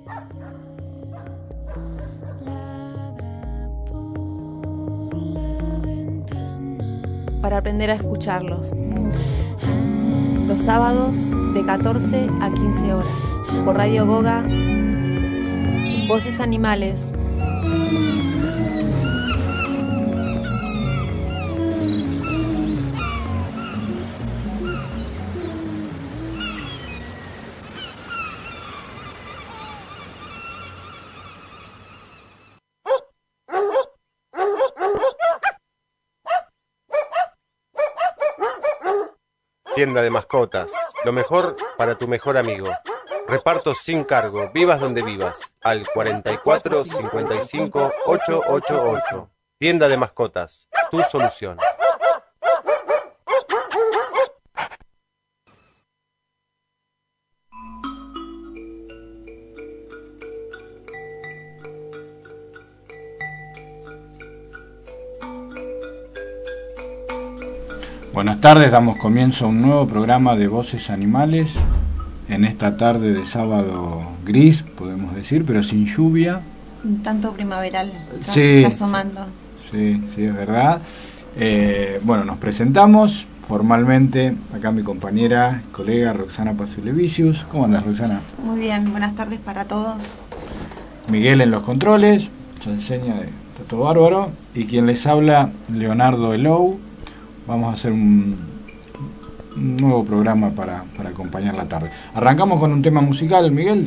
Para aprender a escucharlos. Los sábados de 14 a 15 horas. Por Radio Goga, Voces Animales. Tienda de mascotas, lo mejor para tu mejor amigo. Reparto sin cargo, vivas donde vivas, al 44 55 888. Tienda de mascotas, tu solución. Buenas tardes, damos comienzo a un nuevo programa de Voces Animales en esta tarde de sábado gris, podemos decir, pero sin lluvia. Un tanto primaveral, ya sí, se está asomando. Sí, es verdad. Bueno, nos presentamos formalmente, acá mi compañera, colega Roxana Pasulevicius. ¿Cómo andas, Roxana? Muy bien, buenas tardes para todos. Miguel en los controles, se enseña, está todo bárbaro. Y quien les habla, Leonardo Elou. Vamos a hacer un nuevo programa para acompañar la tarde. Arrancamos con un tema musical, Miguel.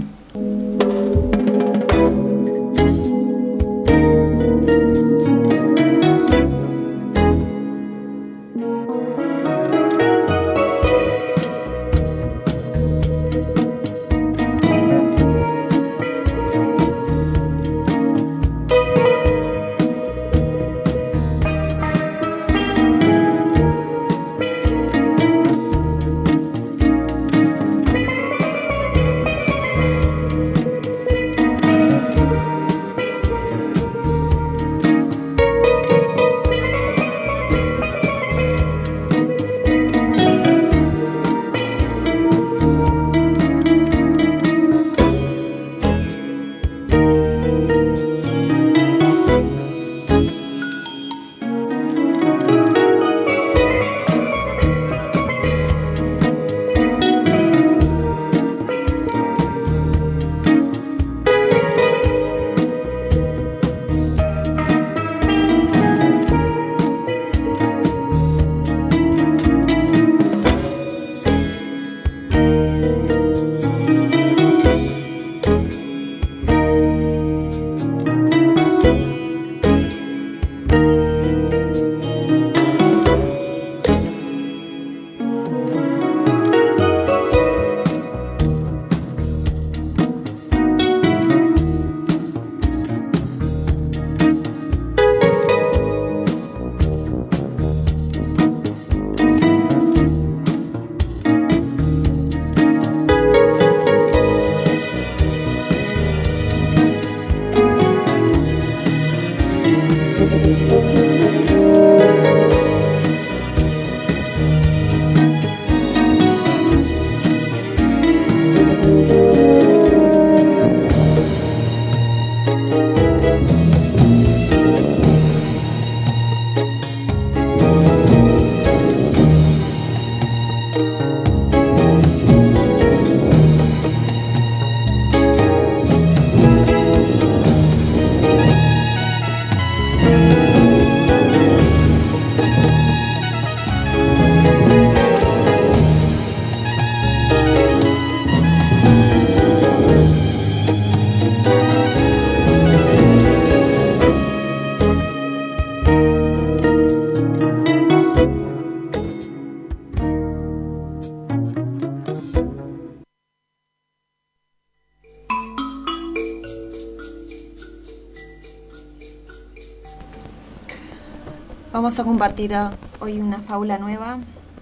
Vamos a compartir hoy una fábula nueva.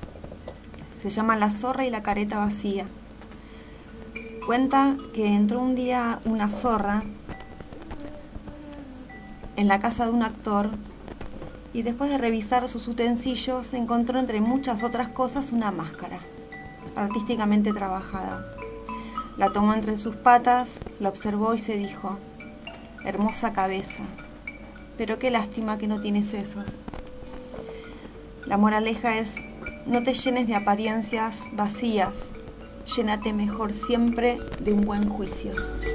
Se llama La zorra y la careta vacía. Cuenta que entró un día una zorra en la casa de un actor y después de revisar sus utensilios encontró entre muchas otras cosas una máscara artísticamente trabajada. La tomó entre sus patas, la observó y se dijo: hermosa cabeza, pero qué lástima que no tienes sesos. La moraleja es: no te llenes de apariencias vacías, llénate mejor siempre de un buen juicio.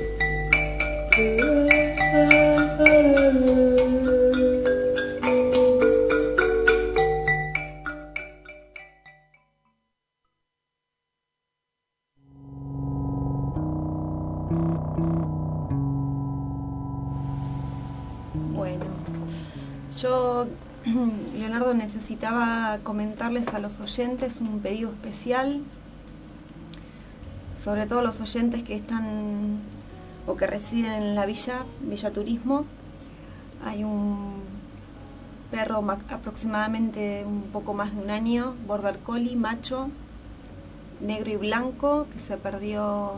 Bueno, yo, Leonardo, necesitaba comentarles a los oyentes un pedido especial, sobre todo los oyentes que están o que residen en la Villa Turismo. Hay un perro aproximadamente un poco más de un año, Border Collie, macho, negro y blanco, que se perdió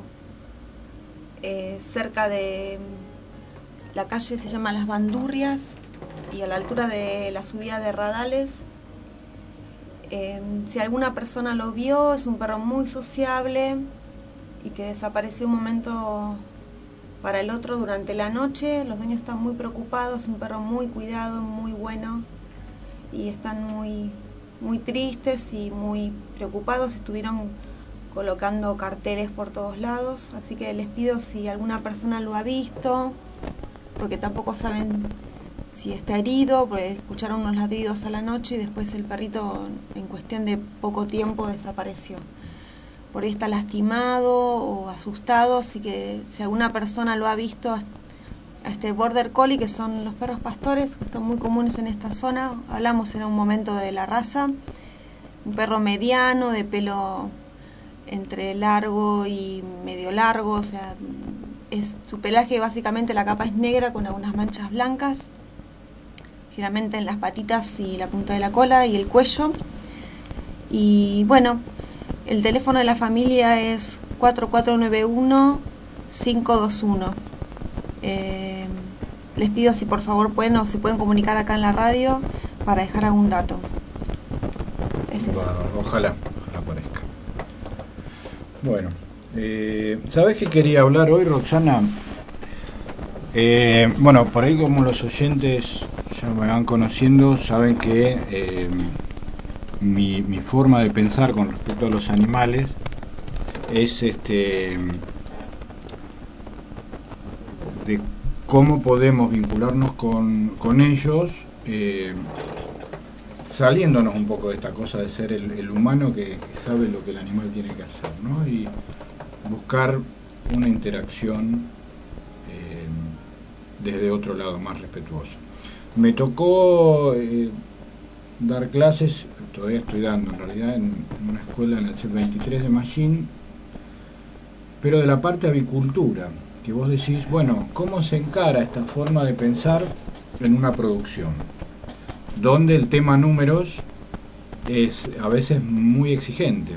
cerca de la calle, se llama Las Bandurrias, y a la altura de la subida de Radales. Si alguna persona lo vio, es un perro muy sociable y que desapareció un momento para el otro durante la noche. Los dueños están muy preocupados, es un perro muy cuidado, muy bueno, y están muy tristes y muy preocupados. Estuvieron colocando carteles por todos lados, así que les pido, si alguna persona lo ha visto, porque tampoco saben si está herido, porque escucharon unos ladridos a la noche y después el perrito en cuestión de poco tiempo desapareció. Por ahí está lastimado o asustado, así que si alguna persona lo ha visto a este Border Collie, que son los perros pastores, que son muy comunes en esta zona, hablamos en un momento de la raza, un perro mediano, de pelo entre largo y medio largo, o sea, su pelaje básicamente, la capa es negra con algunas manchas blancas, generalmente en las patitas y la punta de la cola y el cuello. Y bueno, el teléfono de la familia es 4491-521. Les pido si por favor pueden o se pueden comunicar acá en la radio para dejar algún dato. Es eso. Bueno, ojalá aparezca. Bueno, ¿sabés qué quería hablar hoy, Roxana? Bueno, por ahí, como los oyentes ya me van conociendo, saben que mi forma de pensar con respecto a los animales es de cómo podemos vincularnos con ellos, saliéndonos un poco de esta cosa de ser el humano que sabe lo que el animal tiene que hacer, ¿no? Y buscar una interacción desde otro lado, más respetuoso. Me tocó dar clases, todavía estoy dando en realidad, en una escuela en el C23 de Machín, pero de la parte avicultura, que vos decís, bueno, ¿cómo se encara esta forma de pensar en una producción? Donde el tema números es a veces muy exigente.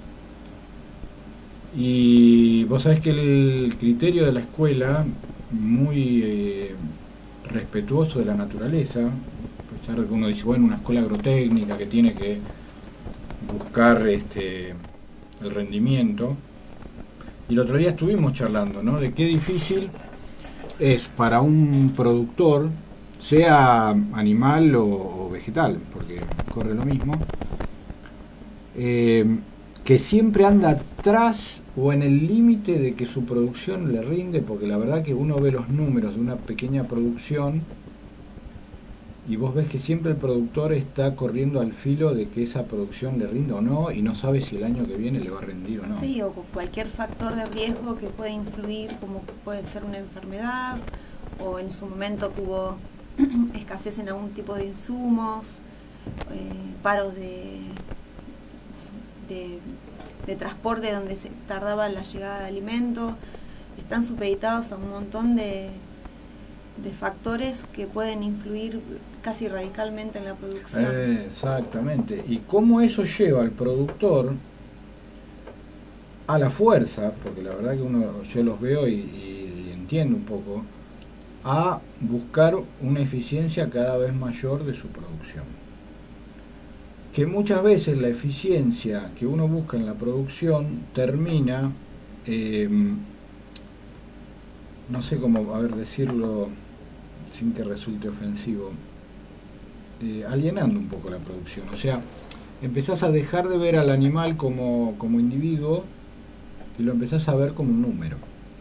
Y vos sabés que el criterio de la escuela, muy respetuoso de la naturaleza, a pesar de que uno dice, bueno, una escuela agrotécnica que tiene que buscar el rendimiento. Y el otro día estuvimos charlando, ¿no?, de qué difícil es para un productor, sea animal o vegetal, porque corre lo mismo, que siempre anda atrás o en el límite de que su producción le rinde, porque la verdad que uno ve los números de una pequeña producción y vos ves que siempre el productor está corriendo al filo de que esa producción le rinda o no, y no sabe si el año que viene le va a rendir o no. Sí, o cualquier factor de riesgo que puede influir, como puede ser una enfermedad, o en su momento que hubo escasez en algún tipo de insumos, paros de transporte donde se tardaba la llegada de alimentos. Están supeditados a un montón de factores que pueden influir casi radicalmente en la producción. Exactamente. Y cómo eso lleva al productor a la fuerza, porque la verdad que yo los veo y entiendo un poco, a buscar una eficiencia cada vez mayor de su producción. Que muchas veces la eficiencia que uno busca en la producción termina no sé cómo, a ver, decirlo sin que resulte ofensivo, alienando un poco la producción. O sea, empezás a dejar de ver al animal como individuo y lo empezás a ver como un número.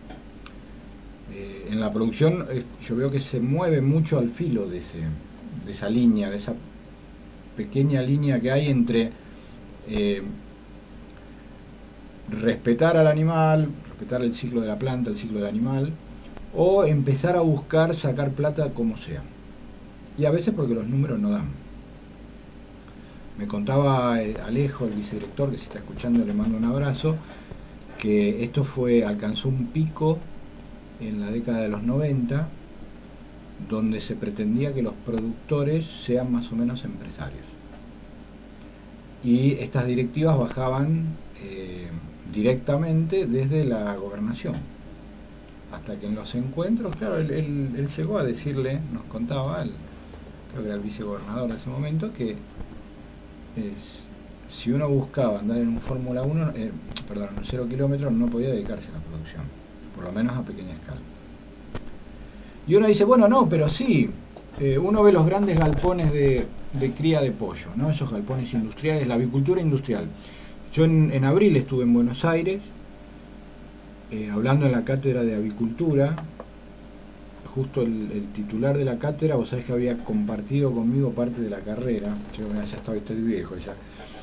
En la producción yo veo que se mueve mucho al filo de esa línea, de esa pequeña línea que hay entre respetar al animal, respetar el ciclo de la planta, el ciclo del animal, o empezar a buscar sacar plata como sea. Y a veces porque los números no dan. Me contaba Alejo, el vicedirector, que si está escuchando le mando un abrazo, que esto alcanzó un pico en la década de los 90, donde se pretendía que los productores sean más o menos empresarios. Y estas directivas bajaban directamente desde la gobernación. Hasta que en los encuentros, claro, él llegó a decirle, nos contaba, creo que era el vicegobernador de ese momento, que si uno buscaba andar en un Fórmula 1, en 0 kilómetros, no podía dedicarse a la producción, por lo menos a pequeña escala. Y uno dice, bueno, no, pero sí, uno ve los grandes galpones de cría de pollo, ¿no? Esos galpones industriales, la avicultura industrial. Yo en abril estuve en Buenos Aires, hablando en la cátedra de avicultura. Justo el titular de la cátedra, vos sabés que había compartido conmigo parte de la carrera. Yo ya estoy viejo ya.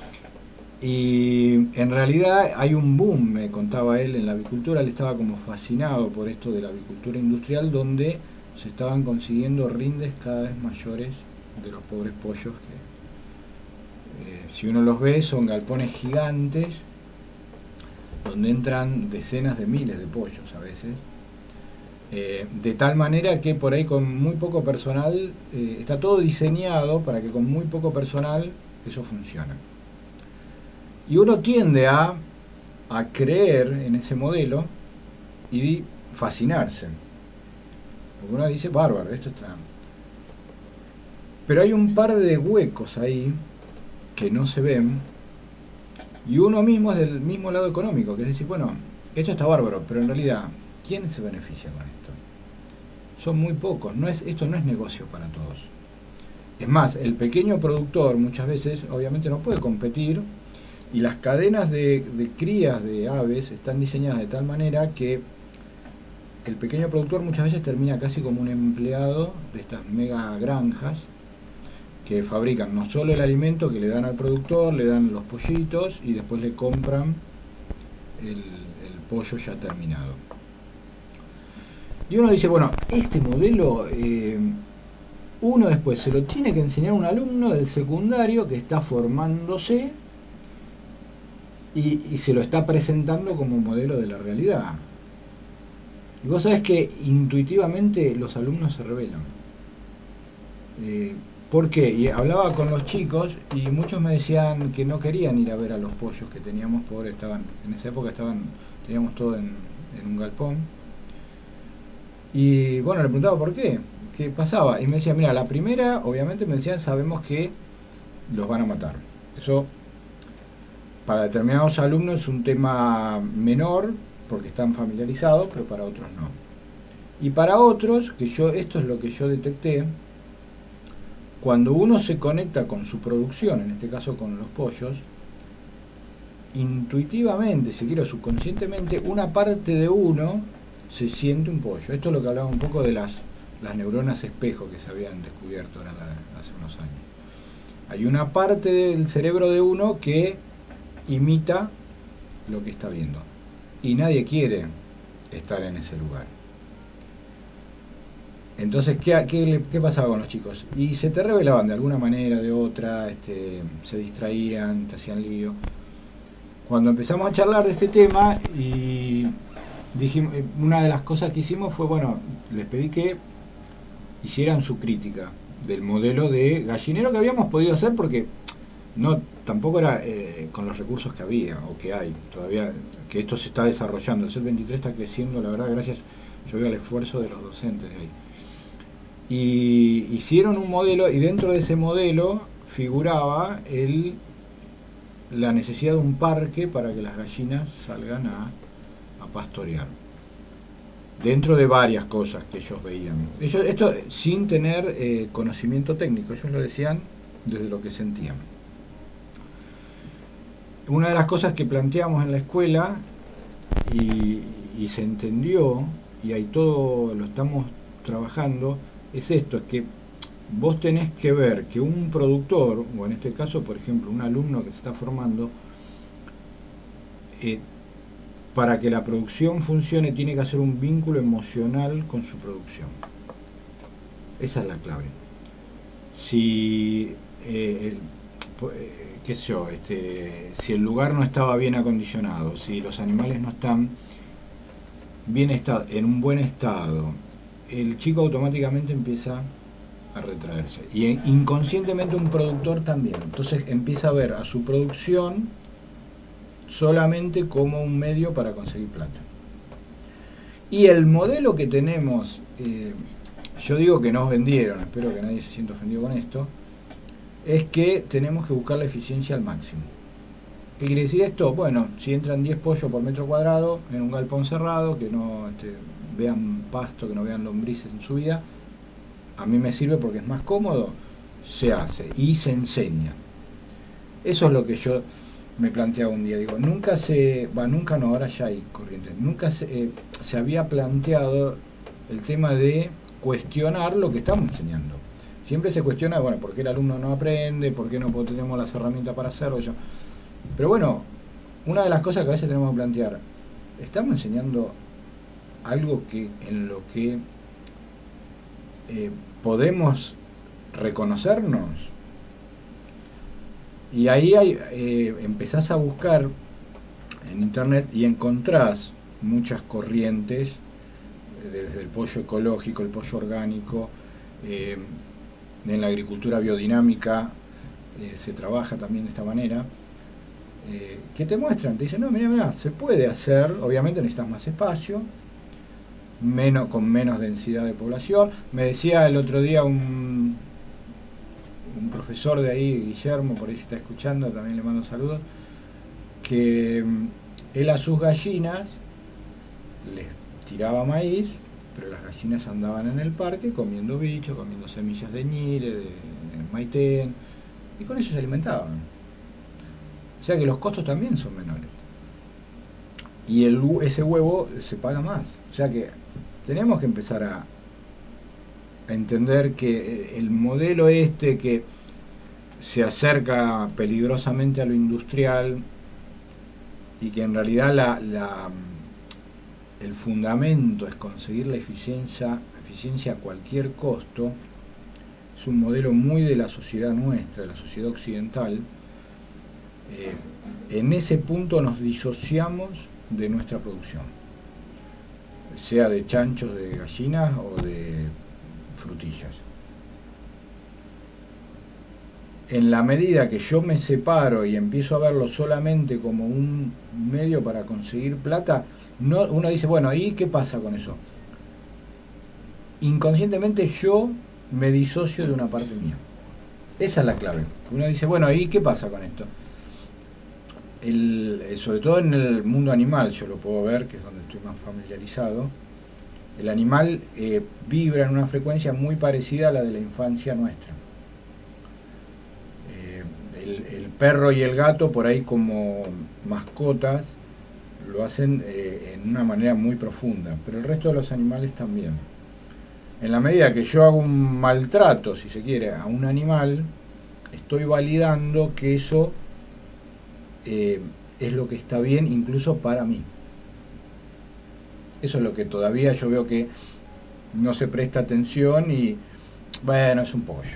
Y en realidad hay un boom, me contaba él, en la avicultura. Él estaba como fascinado por esto de la avicultura industrial, donde se estaban consiguiendo rindes cada vez mayores de los pobres pollos que, si uno los ve, son galpones gigantes donde entran decenas de miles de pollos a veces, de tal manera que por ahí con muy poco personal, está todo diseñado para que con muy poco personal eso funcione. Y uno tiende a creer en ese modelo y fascinarse, porque uno dice, bárbaro, esto está... Pero hay un par de huecos ahí que no se ven, y uno mismo es del mismo lado económico, que es decir, bueno, esto está bárbaro, pero en realidad, ¿quién se beneficia con esto? Son muy pocos, esto no es negocio para todos. Es más, el pequeño productor muchas veces obviamente no puede competir, y las cadenas de crías de aves están diseñadas de tal manera que el pequeño productor muchas veces termina casi como un empleado de estas mega granjas que fabrican no solo el alimento que le dan al productor, le dan los pollitos y después le compran el pollo ya terminado. Y uno dice, bueno, este modelo uno después se lo tiene que enseñar a un alumno del secundario que está formándose y se lo está presentando como modelo de la realidad. Y vos sabés que intuitivamente los alumnos se rebelan. ¿Por qué? Y hablaba con los chicos y muchos me decían que no querían ir a ver a los pollos que teníamos, pobres, en esa época teníamos todo en un galpón. Y bueno, le preguntaba por qué pasaba, y me decía, mira, la primera, obviamente me decían, sabemos que los van a matar. Eso para determinados alumnos es un tema menor porque están familiarizados, pero para otros no. Y para otros, esto es lo que yo detecté, cuando uno se conecta con su producción, en este caso con los pollos, intuitivamente, si quiero subconscientemente, una parte de uno se siente un pollo. Esto es lo que hablaba un poco de las neuronas espejo que se habían descubierto hace unos años. Hay una parte del cerebro de uno que imita lo que está viendo. Y nadie quiere estar en ese lugar. Entonces, ¿qué pasaba con los chicos? Y se te revelaban de alguna manera, de otra, se distraían, te hacían lío. Cuando empezamos a charlar de este tema, y dijimos, una de las cosas que hicimos fue, bueno, les pedí que hicieran su crítica del modelo de gallinero que habíamos podido hacer, porque tampoco era con los recursos que había o que hay todavía, que esto se está desarrollando. El CEL 23 está creciendo, la verdad, gracias, yo veo el esfuerzo de los docentes de ahí. Y hicieron un modelo, y dentro de ese modelo figuraba la necesidad de un parque para que las gallinas salgan a pastorear. Dentro de varias cosas que ellos veían. Esto sin tener conocimiento técnico, ellos lo decían desde lo que sentían. Una de las cosas que planteamos en la escuela y se entendió, y ahí todo lo estamos trabajando, es esto, es que vos tenés que ver que un productor, o en este caso, por ejemplo, un alumno que se está formando, para que la producción funcione tiene que hacer un vínculo emocional con su producción. Esa es la clave. Si qué sé yo, si el lugar no estaba bien acondicionado, si los animales no están en un buen estado, el chico automáticamente empieza a retraerse. Y inconscientemente un productor también. Entonces empieza a ver a su producción solamente como un medio para conseguir plata. Y el modelo que tenemos, yo digo que nos vendieron, espero que nadie se sienta ofendido con esto, es que tenemos que buscar la eficiencia al máximo. ¿Qué quiere decir esto? Bueno, si entran 10 pollos por metro cuadrado en un galpón cerrado, que no vean pasto, que no vean lombrices en su vida, a mí me sirve porque es más cómodo, se hace y se enseña. Eso es lo que yo me planteaba un día. Digo, nunca no, ahora ya hay corrientes, nunca se había planteado el tema de cuestionar lo que estamos enseñando. Siempre se cuestiona, bueno, ¿por qué el alumno no aprende? ¿Por qué no tenemos las herramientas para hacerlo? Pero bueno, una de las cosas que a veces tenemos que plantear, ¿estamos enseñando algo en lo que podemos reconocernos? Y ahí empezás a buscar en internet y encontrás muchas corrientes, desde el pollo ecológico, el pollo orgánico, en la agricultura biodinámica se trabaja también de esta manera, que te muestran, te dicen, no, mira, se puede hacer, obviamente necesitas más espacio, con menos densidad de población. Me decía el otro día un profesor de ahí, Guillermo, por ahí se está escuchando, también le mando saludos, que él a sus gallinas les tiraba maíz, pero las gallinas andaban en el parque comiendo bichos, comiendo semillas de ñire, de maitén, y con eso se alimentaban. O sea que los costos también son menores. Y ese huevo se paga más. O sea que tenemos que empezar a entender que el modelo que se acerca peligrosamente a lo industrial y que en realidad el fundamento es conseguir la eficiencia a cualquier costo, es un modelo muy de la sociedad nuestra, de la sociedad occidental. En ese punto nos disociamos de nuestra producción, sea de chanchos, de gallinas o de frutillas. En la medida que yo me separo y empiezo a verlo solamente como un medio para conseguir plata, uno dice, bueno, ¿y qué pasa con eso? Inconscientemente yo me disocio de una parte mía. Esa es la clave. Uno dice, bueno, ¿y qué pasa con esto? Sobre todo en el mundo animal, yo lo puedo ver, que es donde estoy más familiarizado. El animal vibra en una frecuencia muy parecida a la de la infancia nuestra. El perro y el gato, por ahí como mascotas, lo hacen en una manera muy profunda, pero el resto de los animales también. En la medida que yo hago un maltrato, si se quiere, a un animal, estoy validando que eso es lo que está bien incluso para mí. Eso es lo que todavía yo veo que no se presta atención y, bueno, es un pollo.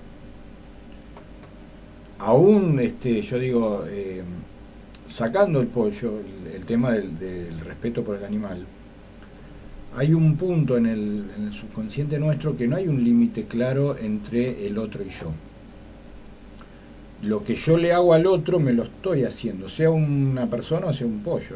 Aún, yo digo, sacando el pollo, el tema del respeto por el animal, hay un punto en el subconsciente nuestro que no hay un límite claro entre el otro y yo. Lo que yo le hago al otro me lo estoy haciendo, sea una persona o sea un pollo.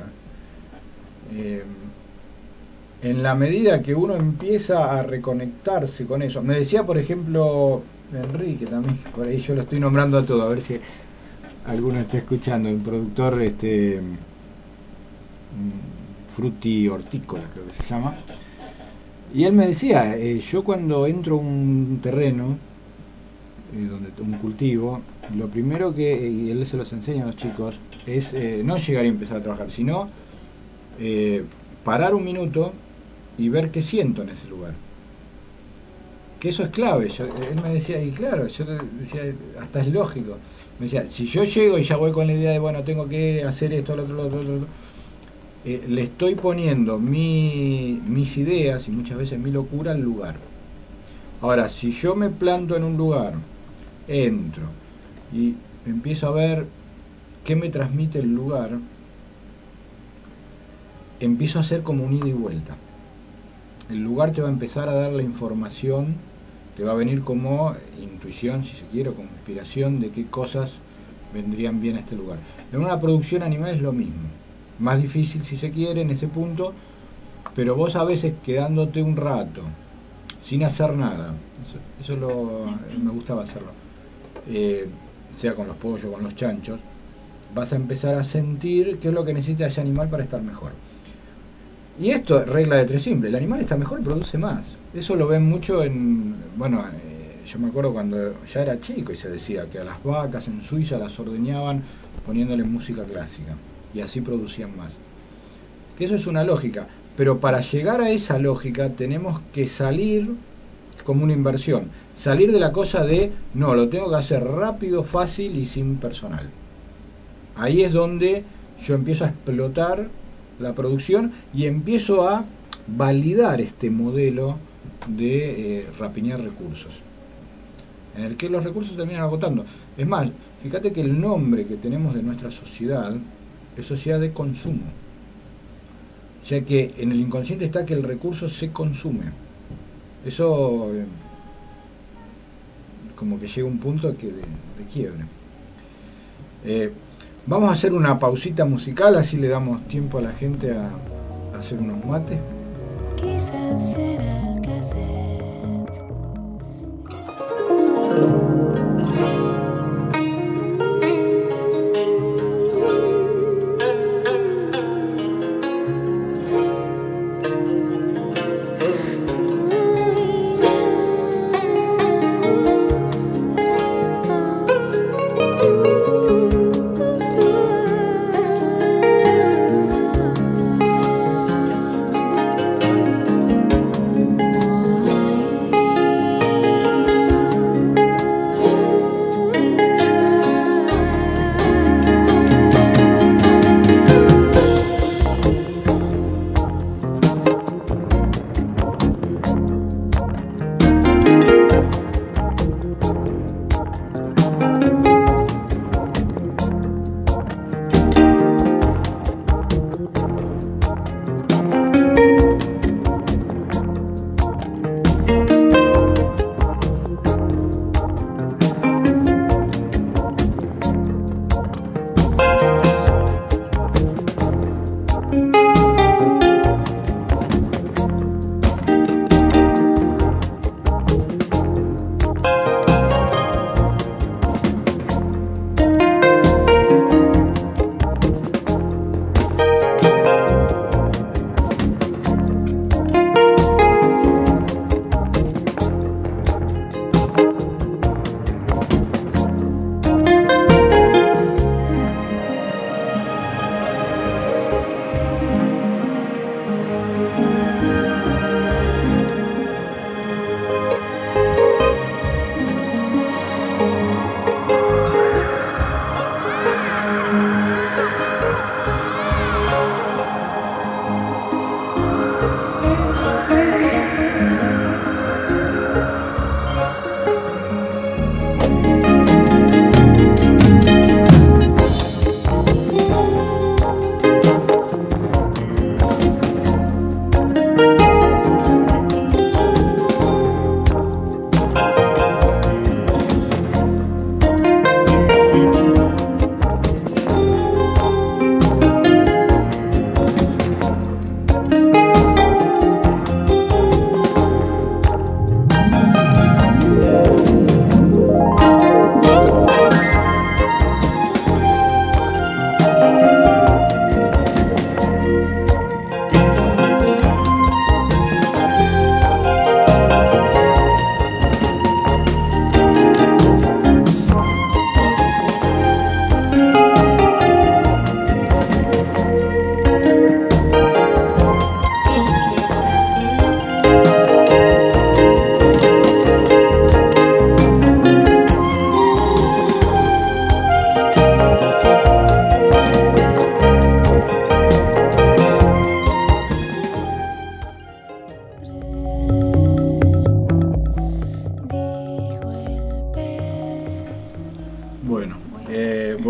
En la medida que uno empieza a reconectarse con eso, me decía por ejemplo Enrique también, por ahí yo lo estoy nombrando a todo, a ver si alguno está escuchando, un productor fruti hortícola, creo que se llama. Y él me decía, yo cuando entro a un terreno, donde un cultivo, lo primero que, y él se los enseña a los chicos, es no llegar y empezar a trabajar, sino parar un minuto y ver qué siento en ese lugar. Que eso es clave. Él me decía, y claro, yo decía, hasta es lógico. Me decía, si yo llego y ya voy con la idea de, bueno, tengo que hacer esto, lo otro, le estoy poniendo mis ideas y muchas veces mi locura al lugar. Ahora, si yo me planto en un lugar, entro y empiezo a ver qué me transmite el lugar, empiezo a hacer como un ida y vuelta. El lugar te va a empezar a dar la información, te va a venir como intuición, si se quiere, o como inspiración de qué cosas vendrían bien a este lugar. En una producción animal es lo mismo, más difícil si se quiere en ese punto, pero vos a veces quedándote un rato sin hacer nada, eso me gustaba hacerlo, sea con los pollos, con los chanchos, vas a empezar a sentir qué es lo que necesita ese animal para estar mejor. Y esto es regla de tres simple, el animal está mejor y produce más. Eso lo ven mucho en, bueno, yo me acuerdo cuando ya era chico y se decía que a las vacas en Suiza las ordeñaban poniéndole música clásica y así producían más. Que eso es una lógica, pero para llegar a esa lógica tenemos que salir como una inversión, salir de la cosa de, no, lo tengo que hacer rápido, fácil y sin personal. Ahí es donde yo empiezo a explotar la producción y empiezo a validar este modelo de rapiñar recursos, en el que los recursos terminan agotando. Es más, fíjate que el nombre que tenemos de nuestra sociedad es sociedad de consumo, ya que en el inconsciente está que el recurso se consume. Eso como que llega a un punto de quiebre. Vamos a hacer una pausita musical, así le damos tiempo a la gente a hacer unos mates. Quizás será el cassette.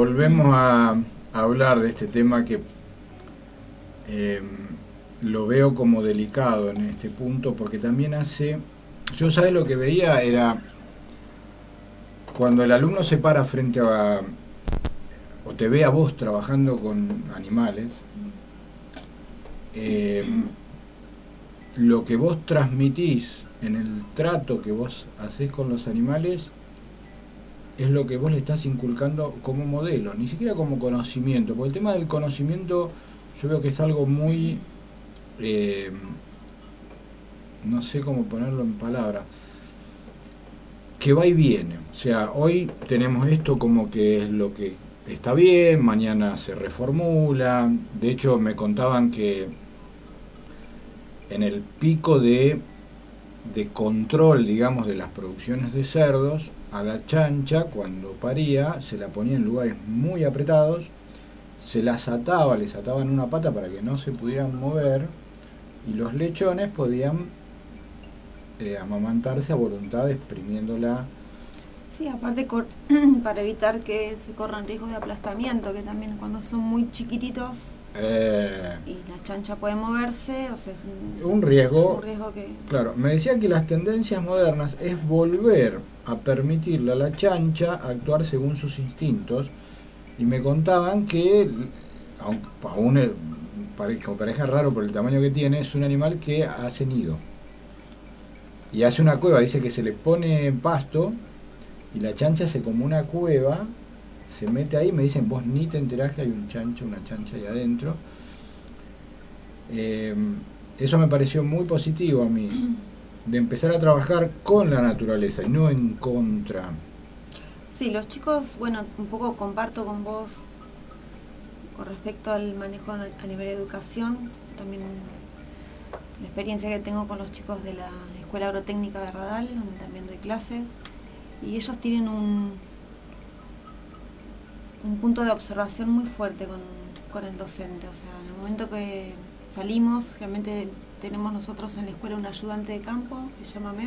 volvemos a hablar de este tema que lo veo como delicado en este punto, porque también yo, ¿sabes lo que veía? Era cuando el alumno se para frente a, o te ve a vos trabajando con animales, lo que vos transmitís en el trato que vos hacés con los animales es lo que vos le estás inculcando como modelo, ni siquiera como conocimiento, porque el tema del conocimiento yo veo que es algo muy, no sé cómo ponerlo en palabras, que va y viene. O sea, hoy tenemos esto como que es lo que está bien, mañana se reformula. De hecho, me contaban que en el pico de control, digamos, de las producciones de cerdos, a la chancha, cuando paría, se la ponía en lugares muy apretados, se las ataba, les ataban una pata para que no se pudieran mover, y los lechones podían amamantarse a voluntad, exprimiéndola. Sí, aparte para evitar que se corran riesgos de aplastamiento, que también cuando son muy chiquititos y la chancha puede moverse, o sea, es un riesgo. Un riesgo que... Claro, me decía que las tendencias modernas es volver a permitirle a la chancha actuar según sus instintos, y me contaban que, aún parezca raro por el tamaño que tiene, es un animal que hace nido. Y hace una cueva, dice que se le pone pasto, y la chancha hace como una cueva, se mete ahí, me dicen, vos ni te enterás que hay una chancha ahí adentro. Eso me pareció muy positivo a mí, de empezar a trabajar con la naturaleza y no en contra. Sí, los chicos, bueno, un poco comparto con vos con respecto al manejo a nivel de educación, también la experiencia que tengo con los chicos de la Escuela Agrotécnica de Radal, donde también doy clases, y ellos tienen un punto de observación muy fuerte con el docente. O sea, en el momento que salimos, realmente tenemos nosotros en la escuela un ayudante de campo que se llama MEP,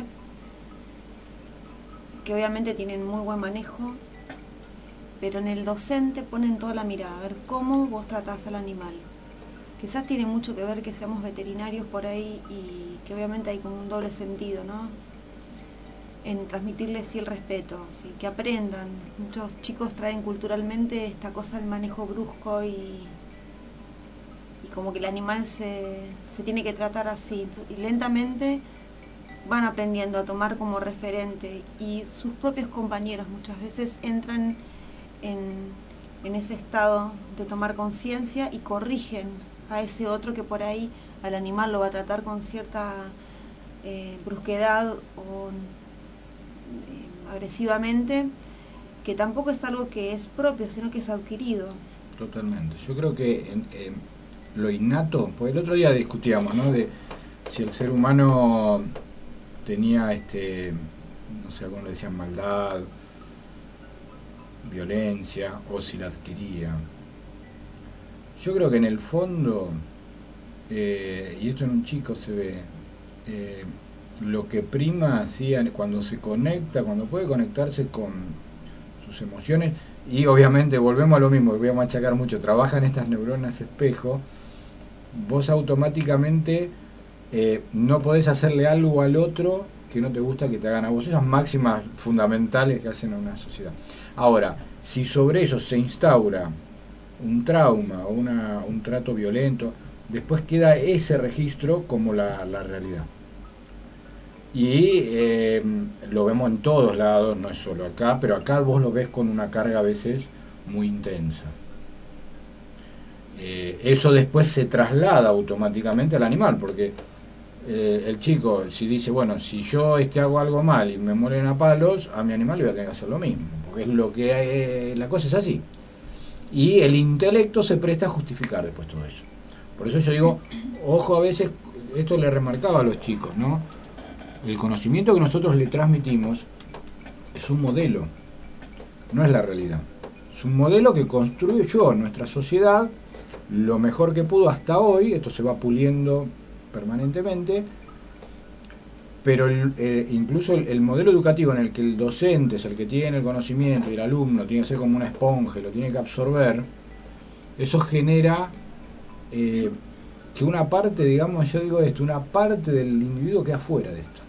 que obviamente tienen muy buen manejo, pero en el docente ponen toda la mirada, a ver cómo vos tratás al animal. Quizás tiene mucho que ver que seamos veterinarios por ahí y que obviamente hay como un doble sentido, ¿no? En transmitirles sí el respeto, ¿sí? Que aprendan. Muchos chicos traen culturalmente esta cosa del manejo brusco y como que el animal se tiene que tratar así, y lentamente van aprendiendo a tomar como referente, y sus propios compañeros muchas veces entran en ese estado de tomar conciencia y corrigen a ese otro que por ahí al animal lo va a tratar con cierta brusquedad o agresivamente, que tampoco es algo que es propio, sino que es adquirido. Totalmente. Yo creo que lo innato, pues el otro día discutíamos, ¿no?, de si el ser humano tenía, no sé, algunos le decían maldad, violencia, o si la adquiría. Yo creo que en el fondo, y esto en un chico se ve, lo que prima, ¿sí?, cuando se conecta, cuando puede conectarse con sus emociones, y obviamente volvemos a lo mismo, voy a machacar mucho, trabajan estas neuronas espejo, vos automáticamente no podés hacerle algo al otro que no te gusta que te hagan a vos. Esas máximas fundamentales que hacen a una sociedad. Ahora, si sobre eso se instaura un trauma o un trato violento, después queda ese registro como la realidad. Y lo vemos en todos lados, no es solo acá, pero acá vos lo ves con una carga a veces muy intensa. Eso después se traslada automáticamente al animal, porque el chico, si dice, bueno, si yo hago algo mal y me mueren a palos, a mi animal le voy a tener que hacer lo mismo, porque es lo que la cosa es así. Y el intelecto se presta a justificar después todo eso. Por eso yo digo, ojo, a veces, esto le remarcaba a los chicos, ¿no? El conocimiento que nosotros le transmitimos es un modelo, no es la realidad. Es un modelo que construyó nuestra sociedad lo mejor que pudo hasta hoy. Esto se va puliendo permanentemente, pero incluso el modelo educativo en el que el docente es el que tiene el conocimiento y el alumno tiene que ser como una esponja, lo tiene que absorber, eso genera que una parte, digamos, yo digo esto, una parte del individuo queda fuera de esto.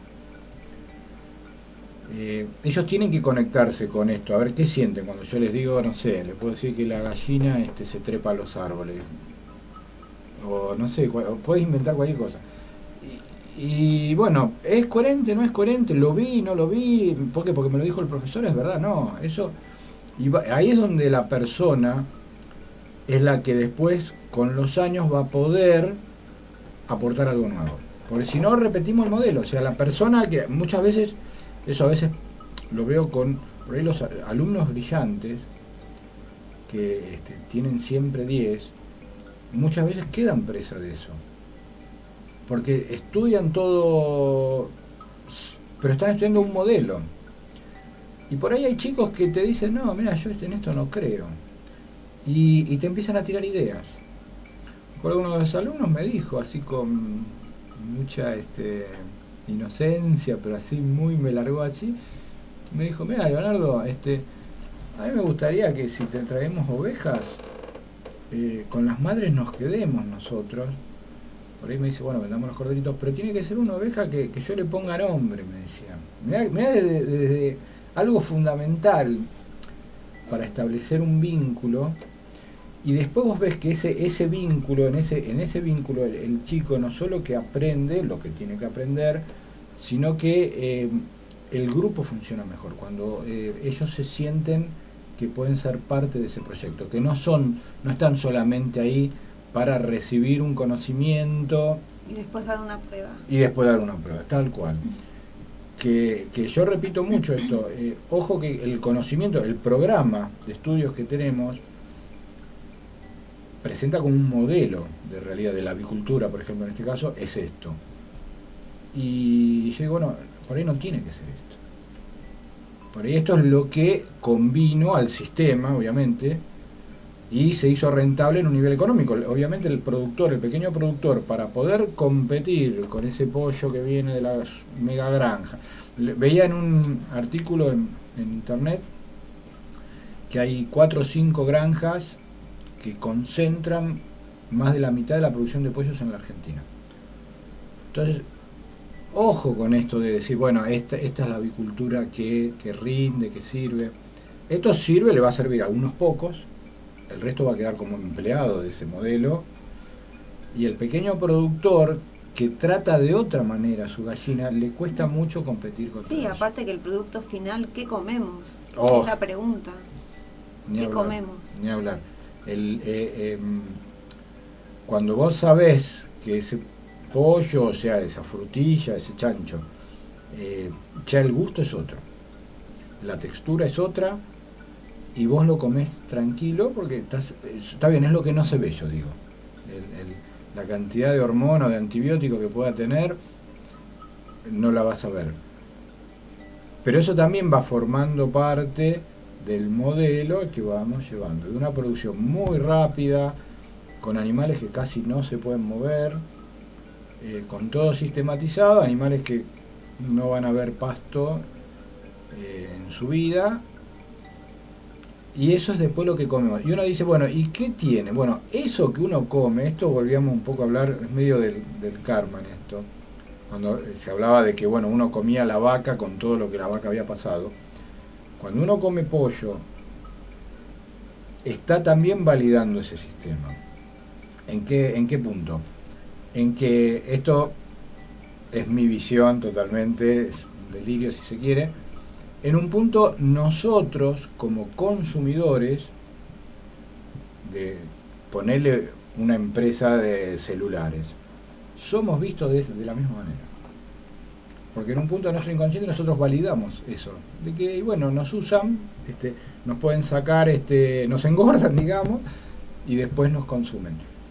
Ellos tienen que conectarse con esto, a ver qué sienten cuando yo les digo, no sé, les puedo decir que la gallina se trepa a los árboles, o no sé, puedes inventar cualquier cosa. Y bueno, ¿es coherente, no es coherente? ¿Lo vi, no lo vi? ¿Por qué? Porque me lo dijo el profesor, es verdad, no, eso... ahí es donde la persona es la que después, con los años, va a poder aportar algo nuevo. Porque si no, repetimos el modelo. O sea, la persona que muchas veces, eso a veces lo veo con por ahí los alumnos brillantes, que tienen siempre 10, muchas veces quedan presa de eso. Porque estudian todo, pero están estudiando un modelo. Y por ahí hay chicos que te dicen, no, mira, yo en esto no creo. Y te empiezan a tirar ideas. Uno de los alumnos me dijo, así con mucha inocencia, pero así me largó así, me dijo, mira, Leonardo, a mí me gustaría que si te traemos ovejas, con las madres nos quedemos nosotros. Por ahí me dice, bueno, vendamos los corderitos, pero tiene que ser una oveja que yo le ponga nombre, me decía. Mirá desde algo fundamental para establecer un vínculo. Y después vos ves que ese vínculo, en ese vínculo el chico no solo que aprende lo que tiene que aprender, sino que el grupo funciona mejor, cuando ellos se sienten que pueden ser parte de ese proyecto, que no están solamente ahí para recibir un conocimiento y después dar una prueba. Tal cual. Que yo repito mucho esto, ojo que el conocimiento, el programa de estudios que tenemos presenta como un modelo de realidad de la avicultura, por ejemplo, en este caso, es esto. Y yo digo, bueno, por ahí no tiene que ser esto. Por ahí esto es lo que convino al sistema, obviamente, y se hizo rentable en un nivel económico. Obviamente el pequeño productor, para poder competir con ese pollo que viene de las mega granjas, veía en un artículo en internet que hay 4 o 5 granjas que concentran más de la mitad de la producción de pollos en la Argentina. Entonces, ojo con esto de decir, bueno, esta es la avicultura que rinde, que sirve. Esto sirve, le va a servir a unos pocos, el resto va a quedar como empleado de ese modelo, y el pequeño productor que trata de otra manera su gallina, le cuesta mucho competir con Sí, eso. aparte que el producto final, ¿qué comemos? Oh. Esa es la pregunta. Ni ¿Qué hablar, comemos? Ni hablar. Cuando vos sabés que ese pollo, o sea, esa frutilla, ese chancho, ya el gusto es otro, la textura es otra, y vos lo comés tranquilo porque está bien, es lo que no se ve, yo digo. La cantidad de hormonas, de antibióticos que pueda tener, no la vas a ver. Pero eso también va formando parte del modelo que vamos llevando, de una producción muy rápida, con animales que casi no se pueden mover, con todo sistematizado, animales que no van a ver pasto en su vida, y eso es después lo que comemos. Y uno dice, bueno, ¿y qué tiene? Bueno, eso que uno come, esto volvíamos un poco a hablar, es medio del karma en esto, cuando se hablaba de que, bueno, uno comía la vaca con todo lo que la vaca había pasado. Cuando uno come pollo, está también validando ese sistema. ¿En qué punto? En que esto es mi visión totalmente, es un delirio si se quiere. En un punto nosotros como consumidores, de ponerle una empresa de celulares, somos vistos de la misma manera. Porque en un punto de nuestro inconsciente nosotros validamos eso, de que bueno, nos usan, nos pueden sacar, nos engordan, digamos, y después nos consumen.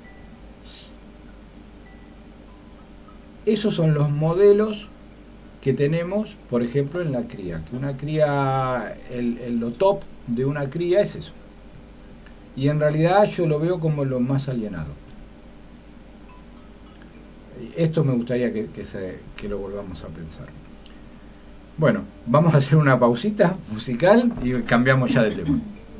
Esos son los modelos que tenemos, por ejemplo, en la cría. Que una cría, lo top de una cría es eso. Y en realidad yo lo veo como lo más alienado. Esto me gustaría que lo volvamos a pensar. Bueno, vamos a hacer una pausita musical y cambiamos ya de tema.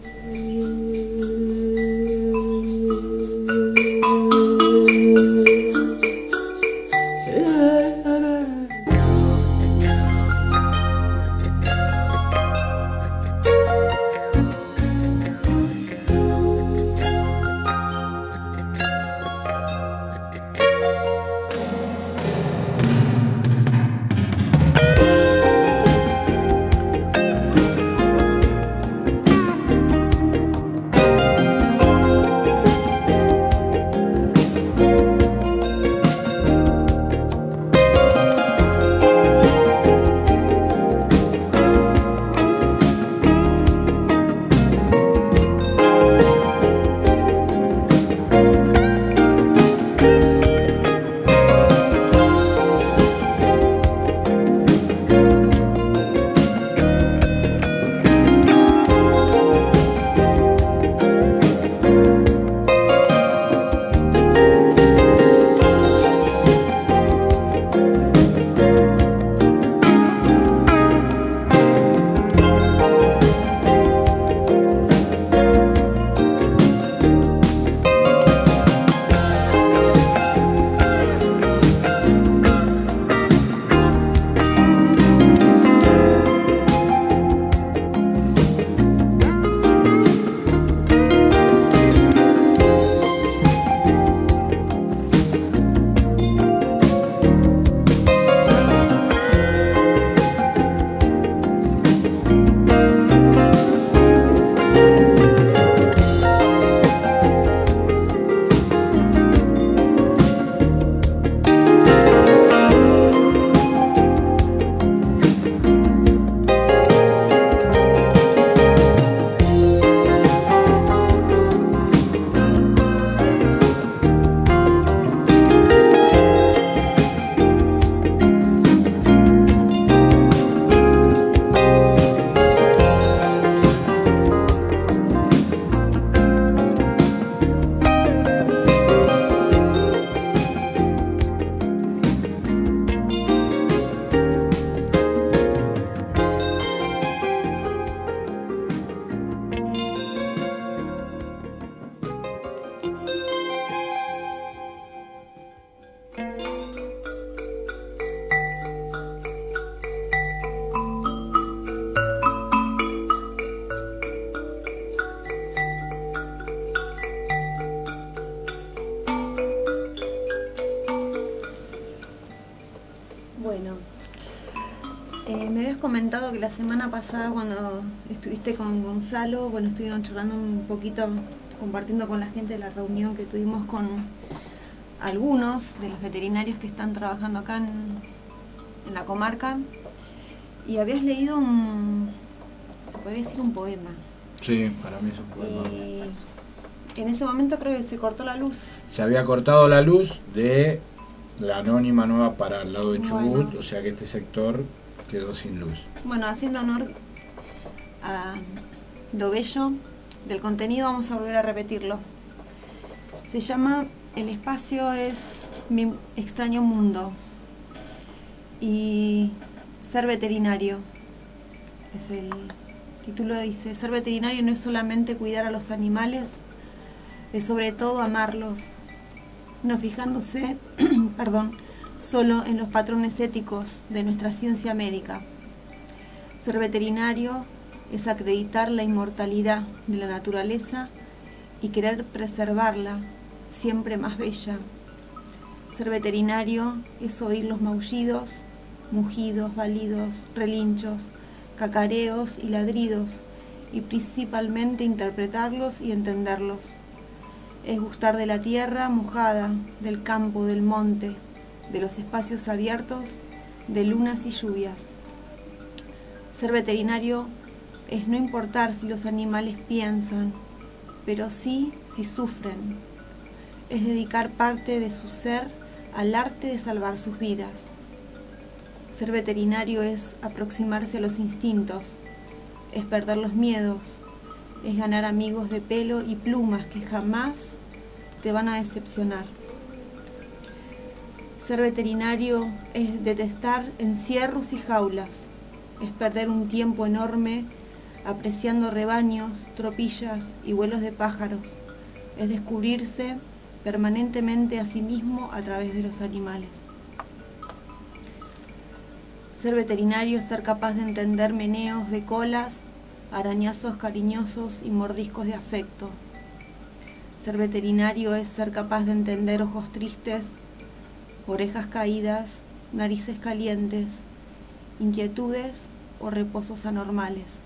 Me habías comentado que la semana pasada cuando estuviste con Gonzalo, bueno, estuvieron charlando un poquito, compartiendo con la gente de la reunión que tuvimos con algunos de los veterinarios que están trabajando acá en la comarca, y habías leído se podría decir un poema. Sí, para mí es un poema. Y en ese momento creo que se cortó la luz. Se había cortado la luz de la Anónima Nueva para el lado de Chubut, Bueno. O sea que este sector quedó sin luz. Bueno, haciendo honor a lo bello del contenido, vamos a volver a repetirlo. Se llama El espacio es mi extraño mundo, y ser veterinario es el título. Dice: ser veterinario no es solamente cuidar a los animales, es sobre todo amarlos, no fijándose solo en los patrones éticos de nuestra ciencia médica. Ser veterinario es acreditar la inmortalidad de la naturaleza y querer preservarla, siempre más bella. Ser veterinario es oír los maullidos, mugidos, balidos, relinchos, cacareos y ladridos, y principalmente interpretarlos y entenderlos. Es gustar de la tierra mojada, del campo, del monte, de los espacios abiertos, de lunas y lluvias. Ser veterinario es no importar si los animales piensan, pero sí si sufren. Es dedicar parte de su ser al arte de salvar sus vidas. Ser veterinario es aproximarse a los instintos, es perder los miedos, es ganar amigos de pelo y plumas que jamás te van a decepcionar. Ser veterinario es detestar encierros y jaulas, es perder un tiempo enorme apreciando rebaños, tropillas y vuelos de pájaros, es descubrirse permanentemente a sí mismo a través de los animales. Ser veterinario es ser capaz de entender meneos de colas, arañazos cariñosos y mordiscos de afecto. Ser veterinario es ser capaz de entender ojos tristes, orejas caídas, narices calientes, inquietudes o reposos anormales.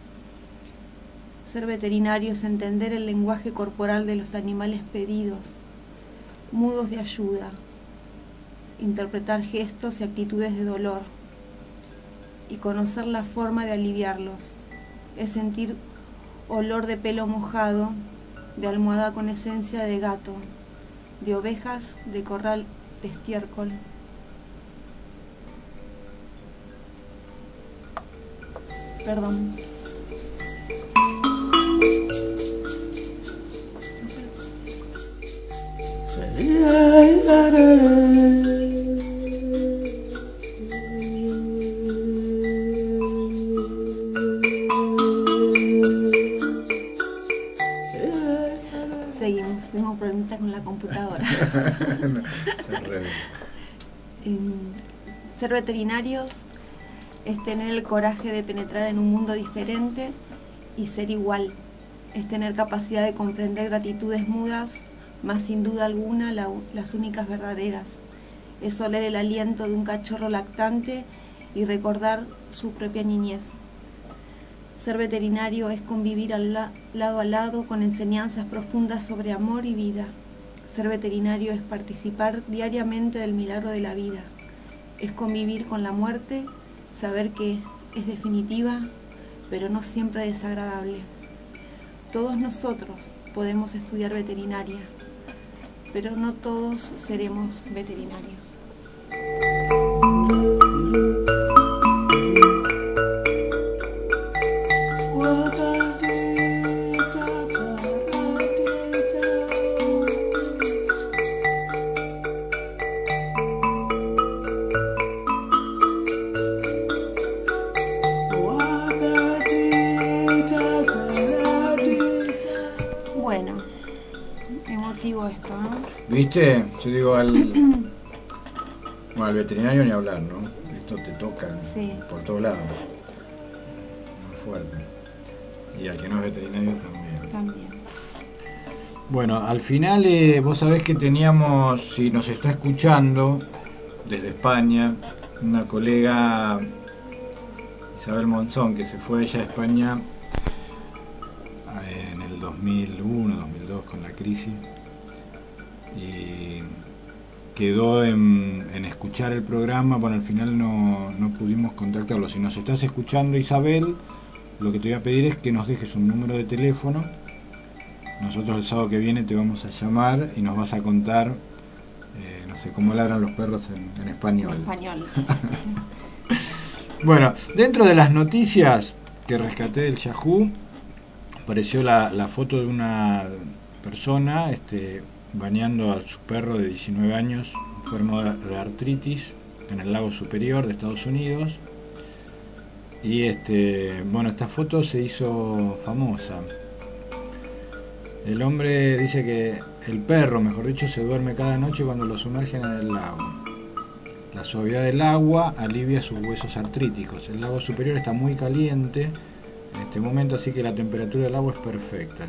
Ser veterinario es entender el lenguaje corporal de los animales pedidos, mudos de ayuda, interpretar gestos y actitudes de dolor y conocer la forma de aliviarlos. Es sentir olor de pelo mojado, de almohada con esencia de gato, de ovejas, de corral de estiércol. Perdón. Seguimos, tengo problemitas con la computadora. Ser veterinarios es tener el coraje de penetrar en un mundo diferente y ser igual. Es tener capacidad de comprender gratitudes mudas, mas sin duda alguna las únicas verdaderas. Es oler el aliento de un cachorro lactante y recordar su propia niñez. Ser veterinario es convivir lado a lado con enseñanzas profundas sobre amor y vida. Ser veterinario es participar diariamente del milagro de la vida. Es convivir con la muerte, saber que es definitiva, pero no siempre desagradable. Todos nosotros podemos estudiar veterinaria, pero no todos seremos veterinarios. Bueno, emotivo esto, ¿no? ¿Viste? Yo digo al veterinario ni hablar, ¿no? Esto te toca por todos lados. Muy fuerte. Y al que no es veterinario también. Bueno, al final vos sabés que teníamos, si nos está escuchando desde España, una colega, Isabel Monzón, que se fue ella a España en el 2001, 2002 con la crisis, y quedó en escuchar el programa. Bueno, al final no pudimos contactarlo. Si nos estás escuchando, Isabel, lo que te voy a pedir es que nos dejes un número de teléfono. Nosotros el sábado que viene te vamos a llamar y nos vas a contar, no sé, cómo ladran los perros en español. En español. Bueno, dentro de las noticias que rescaté del Yahoo, apareció la foto de una persona bañando a su perro de 19 años, enfermo de artritis, en el lago Superior de Estados Unidos. Y bueno, esta foto se hizo famosa. El hombre dice que el perro, mejor dicho, se duerme cada noche cuando lo sumergen en el lago. La suavidad del agua alivia sus huesos artríticos. El lago Superior está muy caliente en este momento, así que la temperatura del agua es perfecta,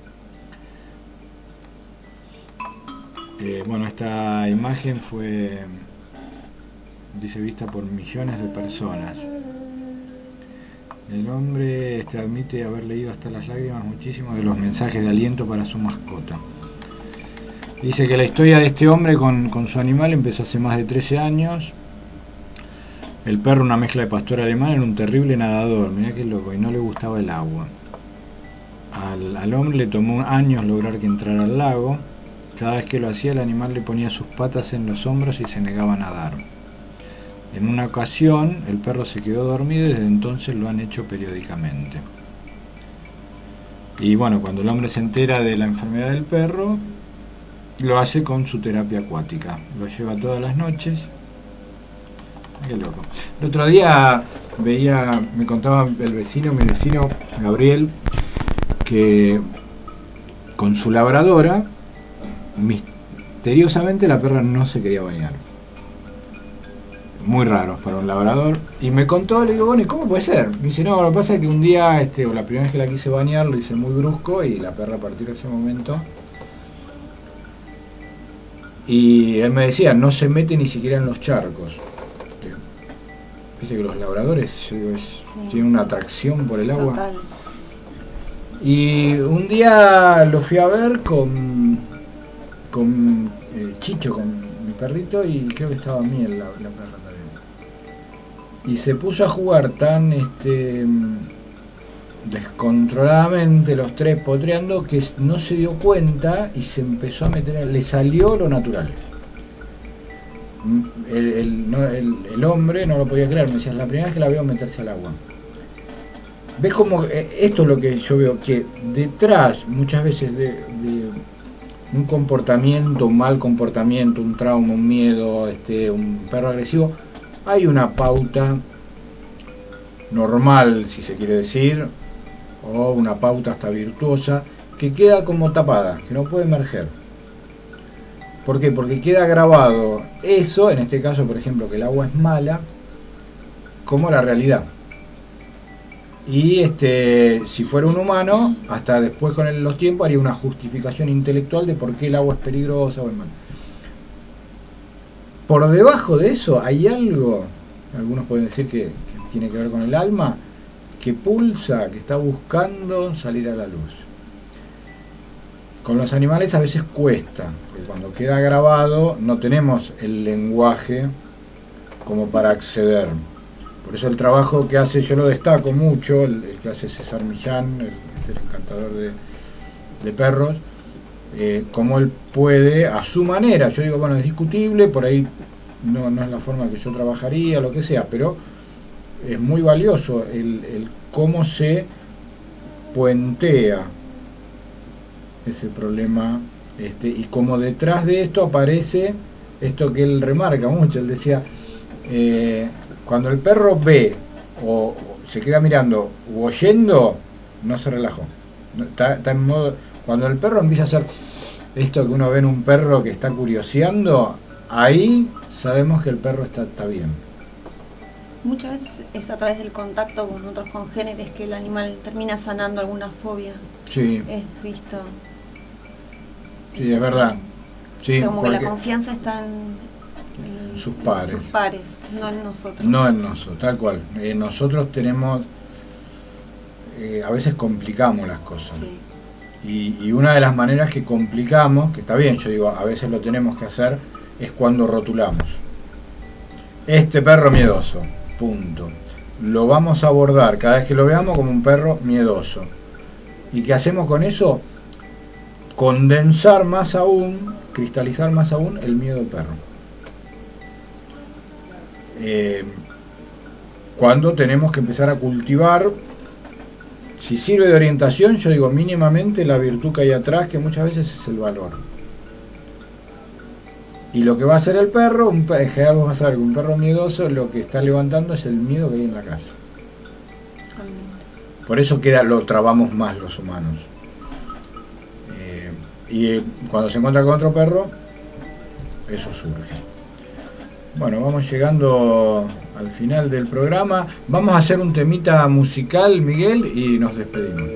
dice. Bueno, esta imagen fue, dice, vista por millones de personas. El hombre admite haber leído hasta las lágrimas muchísimos de los mensajes de aliento para su mascota. Dice que la historia de este hombre con su animal empezó hace más de 13 años. El perro, una mezcla de pastor alemán, era un terrible nadador, mirá qué loco, y no le gustaba el agua. Al hombre le tomó años lograr que entrara al lago. Cada vez que lo hacía, el animal le ponía sus patas en los hombros y se negaba a nadar. En una ocasión, el perro se quedó dormido y desde entonces lo han hecho periódicamente. Y bueno, cuando el hombre se entera de la enfermedad del perro, lo hace con su terapia acuática. Lo lleva todas las noches. Qué loco. El otro día me contaba mi vecino Gabriel, que con su labradora, misteriosamente la perra no se quería bañar. Muy raro para un labrador. Y me contó, le digo, bueno, ¿y cómo puede ser? Me dice, no, lo que pasa es que un día, o la primera vez que la quise bañar, lo hice muy brusco y la perra a partir de ese momento... Y él me decía, no se mete ni siquiera en los charcos. Viste que los labradores, yo digo, tienen una atracción por el agua. Total. Y un día lo fui a ver con Chicho, con mi perrito, y creo que estaba Miel, la perra también. Y se puso a jugar tan descontroladamente los tres potreando que no se dio cuenta y se empezó a meter, le salió lo natural. El hombre no lo podía creer, me decía, es la primera vez que la veo meterse al agua. ¿Ves cómo esto es lo que yo veo? Que detrás muchas veces de un comportamiento, un mal comportamiento, un trauma, un miedo, un perro agresivo, hay una pauta normal, si se quiere decir, o una pauta hasta virtuosa, que queda como tapada, que no puede emerger. ¿Por qué? Porque queda grabado eso, en este caso, por ejemplo, que el agua es mala, como la realidad. Y si fuera un humano, hasta después con los tiempos haría una justificación intelectual de por qué el agua es peligrosa o es mala. Por debajo de eso hay algo, algunos pueden decir que tiene que ver con el alma, que pulsa, que está buscando salir a la luz. Con los animales a veces cuesta, porque cuando queda grabado no tenemos el lenguaje como para acceder. Por eso el trabajo que hace, yo lo destaco mucho, el que hace César Millán, el encantador de perros, cómo él puede, a su manera, yo digo, bueno, es discutible, por ahí no es la forma que yo trabajaría, lo que sea, pero es muy valioso el cómo se puentea ese problema, y cómo detrás de esto aparece esto que él remarca mucho. Él decía, cuando el perro ve o se queda mirando u oyendo, no se relajó, está en modo. Cuando el perro empieza a hacer esto que uno ve en un perro que está curioseando, ahí sabemos que el perro está bien. Muchas veces es a través del contacto con otros congéneres que el animal termina sanando alguna fobia. Sí. Es visto. Sí, es verdad. Sí, o sea, como que la confianza está en sus pares, no en nosotros. No en nosotros, tal cual. Nosotros tenemos, a veces complicamos las cosas. Sí. Y una de las maneras que complicamos, que está bien, yo digo, a veces lo tenemos que hacer, es cuando rotulamos. Este perro miedoso, punto. Lo vamos a abordar cada vez que lo veamos como un perro miedoso. ¿Y qué hacemos con eso? Condensar más aún, cristalizar más aún el miedo del perro. Cuando tenemos que empezar a cultivar, si sirve de orientación, yo digo mínimamente la virtud que hay atrás, que muchas veces es el valor. Y lo que va a hacer el perro, en general vamos a saber que un perro miedoso lo que está levantando es el miedo que hay en la casa. Por eso lo trabamos más los humanos. Y cuando se encuentra con otro perro, eso surge. Bueno, vamos llegando al final del programa. Vamos a hacer un temita musical, Miguel, y nos despedimos.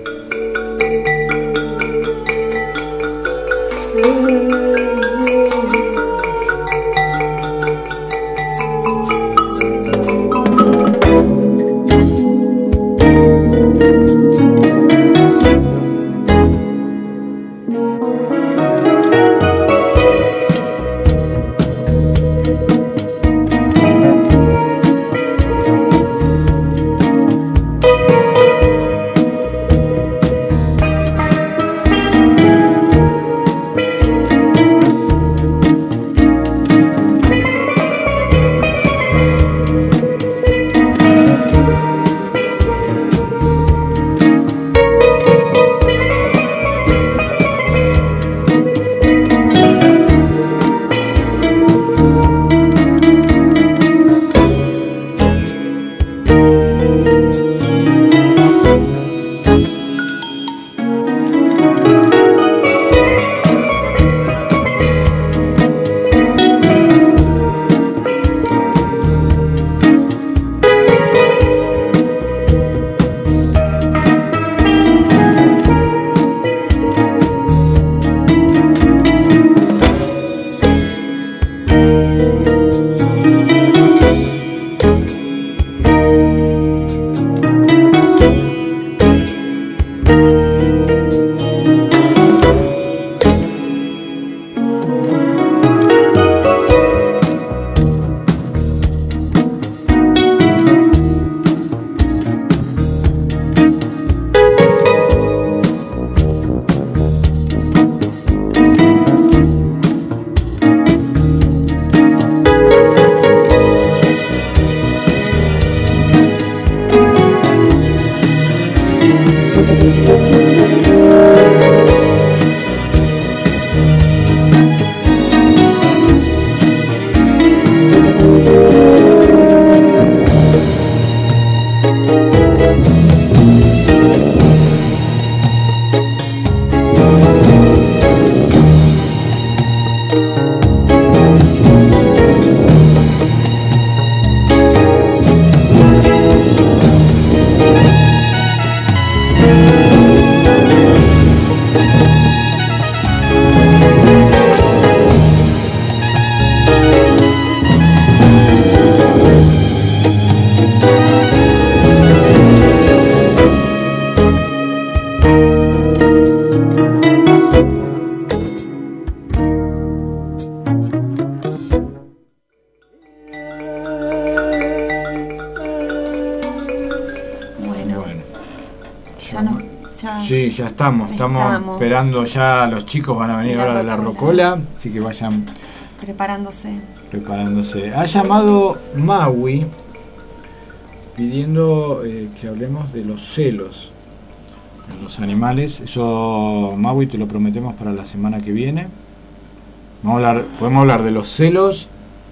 Sí, ya estamos esperando, ya los chicos van a venir ahora de la Rocola, así que vayan preparándose. Ha llamado Maui pidiendo que hablemos de los celos en los animales. Eso, Maui, te lo prometemos para la semana que viene. Podemos hablar de los celos,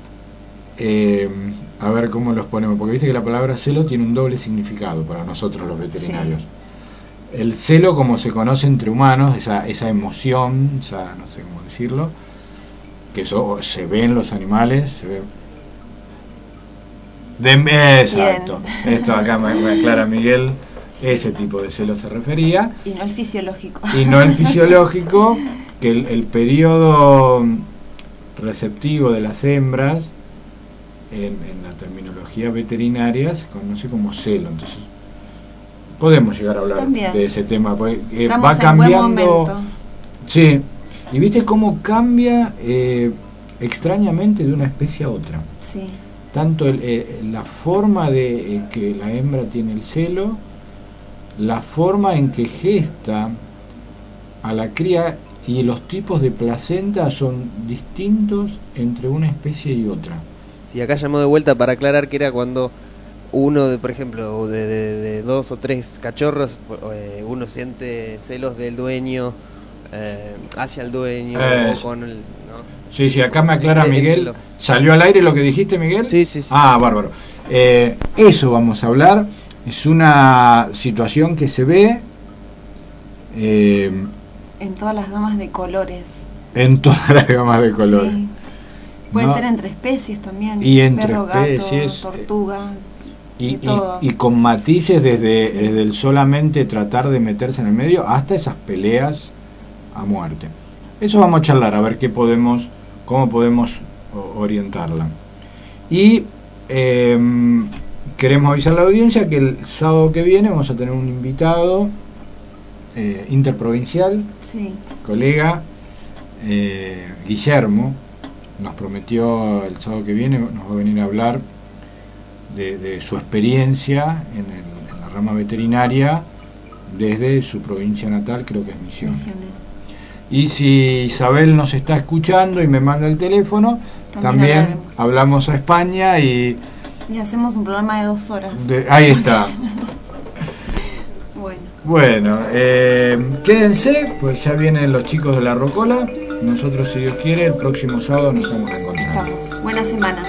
a ver cómo los ponemos, porque viste que la palabra celo tiene un doble significado para nosotros los veterinarios. Sí. El celo, como se conoce entre humanos, esa emoción, no sé cómo decirlo, que eso se ve en los animales, se ve. Exacto. Bien. Esto acá me aclara Miguel, ese tipo de celo se refería. Y no el fisiológico. Que el periodo receptivo de las hembras, en la terminología veterinaria, se conoce como celo. Entonces, podemos llegar a hablar también de ese tema, porque va cambiando. Sí, y viste cómo cambia extrañamente de una especie a otra. Sí. Tanto la forma de que la hembra tiene el celo, la forma en que gesta a la cría y los tipos de placenta son distintos entre una especie y otra. Sí, acá llamó de vuelta para aclarar que era cuando uno, por ejemplo, de 2 o 3 cachorros, uno siente celos del dueño hacia el dueño o con el... ¿no? Sí, acá me aclara Miguel. ¿Salió al aire lo que dijiste, Miguel? Sí. Ah, bárbaro. Eso vamos a hablar. Es una situación que se ve... en todas las gamas de colores. Sí. Puede ser entre especies también. Y entre perro, especies. Gato, tortuga. Y con matices desde el solamente tratar de meterse en el medio hasta esas peleas a muerte. Eso vamos a charlar, a ver cómo podemos orientarla. Y queremos avisar a la audiencia que el sábado que viene vamos a tener un invitado interprovincial, colega Guillermo. Nos prometió el sábado que viene, nos va a venir a hablar de su experiencia en la rama veterinaria desde su provincia natal, creo que es Misiones. Y si Isabel nos está escuchando y me manda el teléfono, también hablamos a España y hacemos un programa de 2 horas. Ahí está. Bueno, quédense, pues ya vienen los chicos de la Rocola. Nosotros, si Dios quiere, el próximo sábado nos estamos encontrando. Buena semana.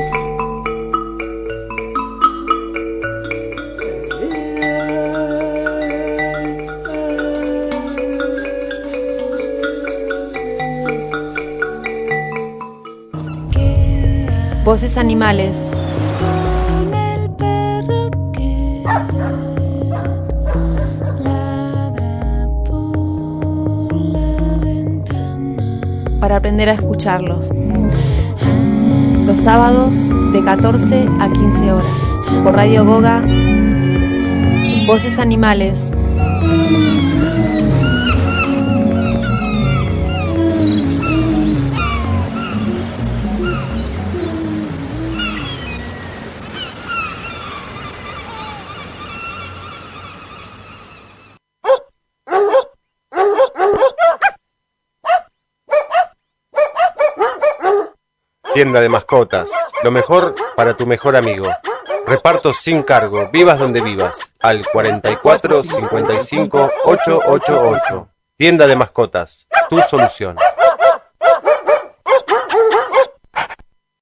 Voces animales. Con el perro que ladra por la ventana. Para aprender a escucharlos. Los sábados de 14 a 15 horas. Por Radio Goga. Voces animales. Tienda de mascotas, lo mejor para tu mejor amigo. Reparto sin cargo, vivas donde vivas, al 44 55 888. Tienda de mascotas, tu solución.